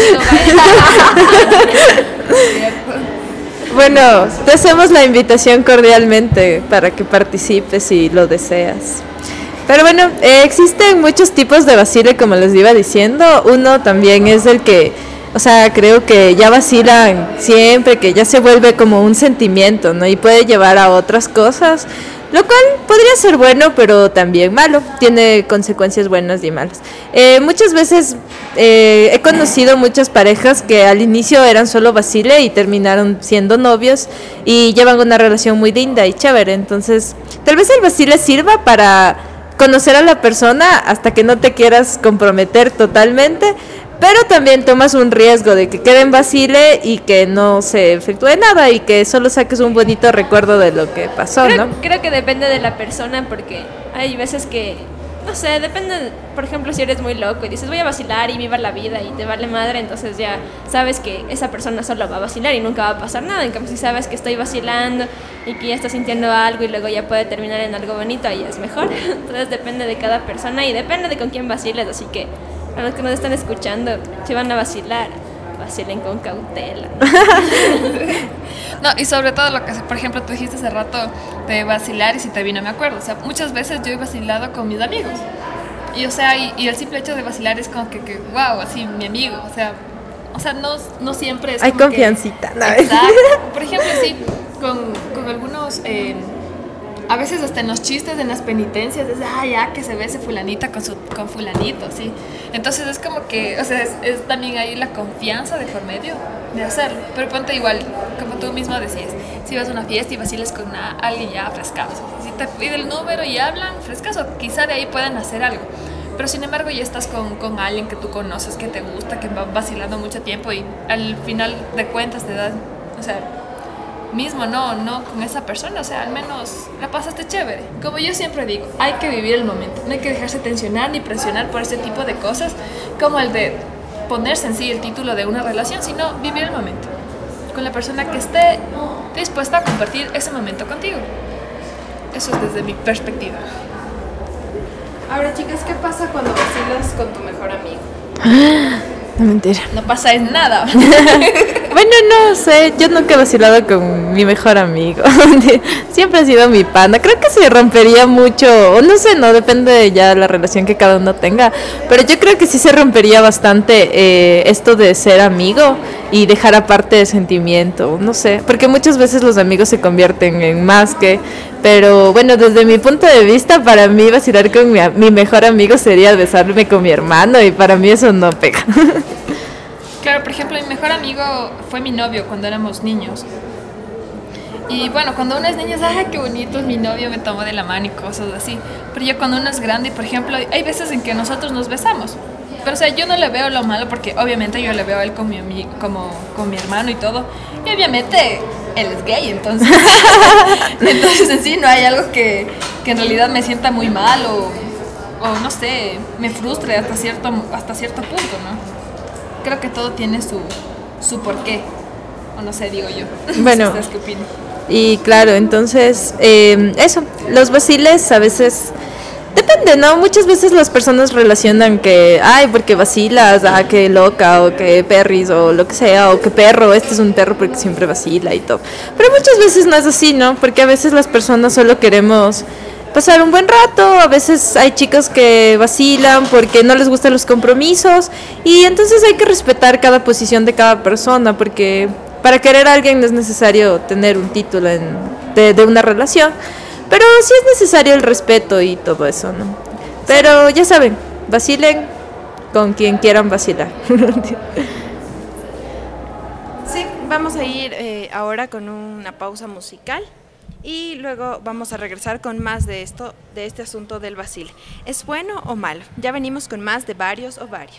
Bueno, te hacemos la invitación cordialmente para que participes si lo deseas. Pero bueno, existen muchos tipos de vacile, como les iba diciendo. Uno también es el que, o sea, creo que ya vacilan siempre, que ya se vuelve como un sentimiento, ¿no? Y puede llevar a otras cosas. Lo cual podría ser bueno, pero también malo. Tiene consecuencias buenas y malas. Muchas veces he conocido muchas parejas que al inicio eran solo vacile y terminaron siendo novios y llevan una relación muy linda y chévere. Entonces, tal vez el vacile sirva para conocer a la persona hasta que no te quieras comprometer totalmente, pero también tomas un riesgo de que quede en vacile y que no se efectúe nada y que solo saques un bonito recuerdo de lo que pasó, ¿no? Creo que depende de la persona, porque hay veces que, no sé, depende, por ejemplo, si eres muy loco y dices voy a vacilar y viva la vida y te vale madre, entonces ya sabes que esa persona solo va a vacilar y nunca va a pasar nada. En cambio, si sabes que estoy vacilando y que ya estás sintiendo algo y luego ya puede terminar en algo bonito, ahí es mejor. Entonces depende de cada persona y depende de con quién vaciles, así que a los que nos están escuchando, si van a vacilar, vacilen con cautela. No, y sobre todo lo que, por ejemplo, tú dijiste hace rato de vacilar y si te vino, me acuerdo. O sea, muchas veces yo he vacilado con mis amigos. Y, o sea, y el simple hecho de vacilar es como que wow, así, mi amigo. O sea, no siempre es hay como confiancita, que, ¿no? exacto. Por ejemplo, sí, con algunos... a veces hasta en los chistes, en las penitencias, es ya que se ve ese fulanita con fulanito, sí. Entonces es como que, o sea, es también ahí la confianza de por medio de hacerlo. Pero ponte igual, como tú mismo decías, si vas a una fiesta y vaciles con alguien ya frescazo, si te pide el número y hablan frescazo, quizá de ahí puedan hacer algo. Pero sin embargo ya estás con alguien que tú conoces, que te gusta, que va vacilando mucho tiempo y al final de cuentas te das, o sea, mismo no con esa persona, o sea, al menos la pasaste chévere. Como yo siempre digo, hay que vivir el momento, no hay que dejarse tensionar ni presionar por ese tipo de cosas como el de ponerse en sí el título de una relación, sino vivir el momento con la persona que esté dispuesta a compartir ese momento contigo. Eso es desde mi perspectiva. Ahora, chicas, ¿qué pasa cuando vacilas con tu mejor amigo? No, mentira. No pasa nada. Bueno, no sé, yo nunca he vacilado con mi mejor amigo. Siempre ha sido mi pana. Creo que se rompería mucho, o no sé, no, depende de ya la relación que cada uno tenga. Pero yo creo que sí se rompería bastante esto de ser amigo y dejar aparte de sentimiento, no sé. Porque muchas veces los amigos se convierten en más que... Pero bueno, desde mi punto de vista, para mí vacilar con mi mejor amigo sería besarme con mi hermano y para mí eso no pega. Claro, por ejemplo, mi mejor amigo fue mi novio cuando éramos niños. Y bueno, cuando uno es niño es, qué bonito, es mi novio, me tomó de la mano y cosas así. Pero ya cuando uno es grande, por ejemplo, hay veces en que nosotros nos besamos. Pero o sea, yo no le veo lo malo porque obviamente yo le veo a él con mi amigo, como con mi hermano y todo. Y obviamente él es gay, entonces en sí no hay algo que en realidad me sienta muy mal o no sé, me frustre hasta cierto punto, ¿no? Creo que todo tiene su porqué, o no sé, digo yo. Bueno, ¿Ustedes qué opinan? Y claro, entonces eso, los vaciles a veces depende, ¿no? Muchas veces las personas relacionan que, porque vacilas, que loca, o que perris, o lo que sea, o que perro, este es un perro porque siempre vacila y todo. Pero muchas veces no es así, ¿no? Porque a veces las personas solo queremos pasar un buen rato, a veces hay chicos que vacilan porque no les gustan los compromisos, y entonces hay que respetar cada posición de cada persona, porque para querer a alguien no es necesario tener un título de una relación. Pero sí es necesario el respeto y todo eso, ¿no? Pero ya saben, vacilen con quien quieran vacilar. Sí, vamos a ir ahora con una pausa musical y luego vamos a regresar con más de este asunto del vacile. ¿Es bueno o malo? Ya venimos con más de varios o varios.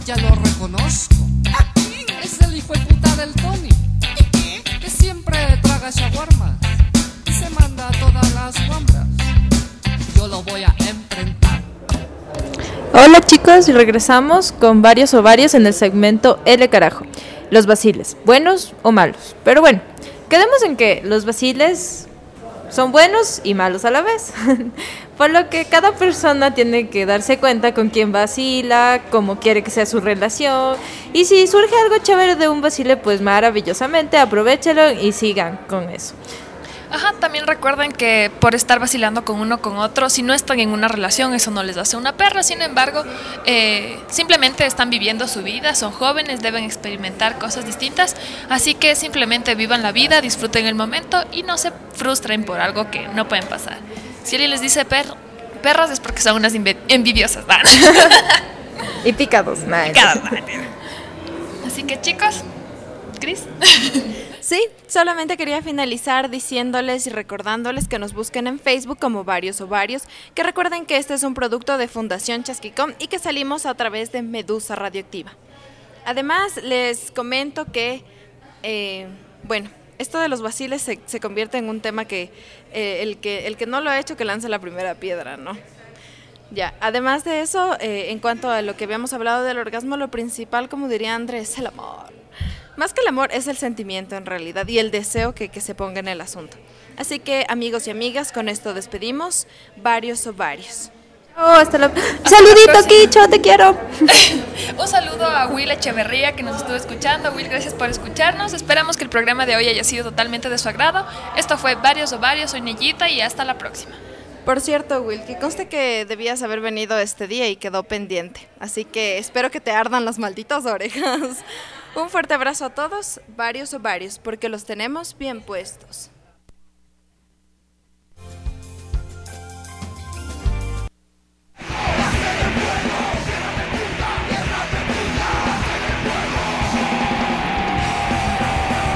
ya lo reconozco. Es el hijo de puta del Tony, que siempre traga shawarma y se manda a todas las guambras. Yo lo voy a enfrentar. Hola chicos, y regresamos con varios ovarios en el segmento L carajo. Los vaciles, buenos o malos. Pero bueno, quedemos en que los vaciles son buenos y malos a la vez. Por lo que cada persona tiene que darse cuenta con quién vacila, cómo quiere que sea su relación. Y si surge algo chévere de un vacile, pues maravillosamente aprovéchelo y sigan con eso. Ajá, también recuerden que por estar vacilando con uno con otro, si no están en una relación, eso no les hace una perra. Sin embargo, simplemente están viviendo su vida, son jóvenes, deben experimentar cosas distintas. Así que simplemente vivan la vida, disfruten el momento y no se frustren por algo que no pueden pasar. Si alguien les dice perras es porque son unas envidiosas. Y picados, nada. Así que chicos, Cris. Sí, solamente quería finalizar diciéndoles y recordándoles que nos busquen en Facebook como Varios Ovarios, que recuerden que este es un producto de Fundación Chasquicom y que salimos a través de Medusa Radioactiva. Además, les comento que, esto de los vaciles se convierte en un tema que el que no lo ha hecho, que lance la primera piedra, ¿no? Ya, además de eso, en cuanto a lo que habíamos hablado del orgasmo, lo principal, como diría Andrés, es el amor. Más que el amor, es el sentimiento en realidad y el deseo que se ponga en el asunto. Así que, amigos y amigas, con esto despedimos Varios Ovarios. Saludito, Quicho, te quiero. Un saludo a Will Echeverría, que nos estuvo escuchando. Will, gracias por escucharnos. Esperamos que el programa de hoy haya sido totalmente de su agrado. Esto fue Varios Ovarios, soy Nellita y hasta la próxima. Por cierto, Will, que conste que debías haber venido este día y quedó pendiente. Así que espero que te ardan las malditas orejas. Un fuerte abrazo a todos, Varios Ovarios, porque los tenemos bien puestos.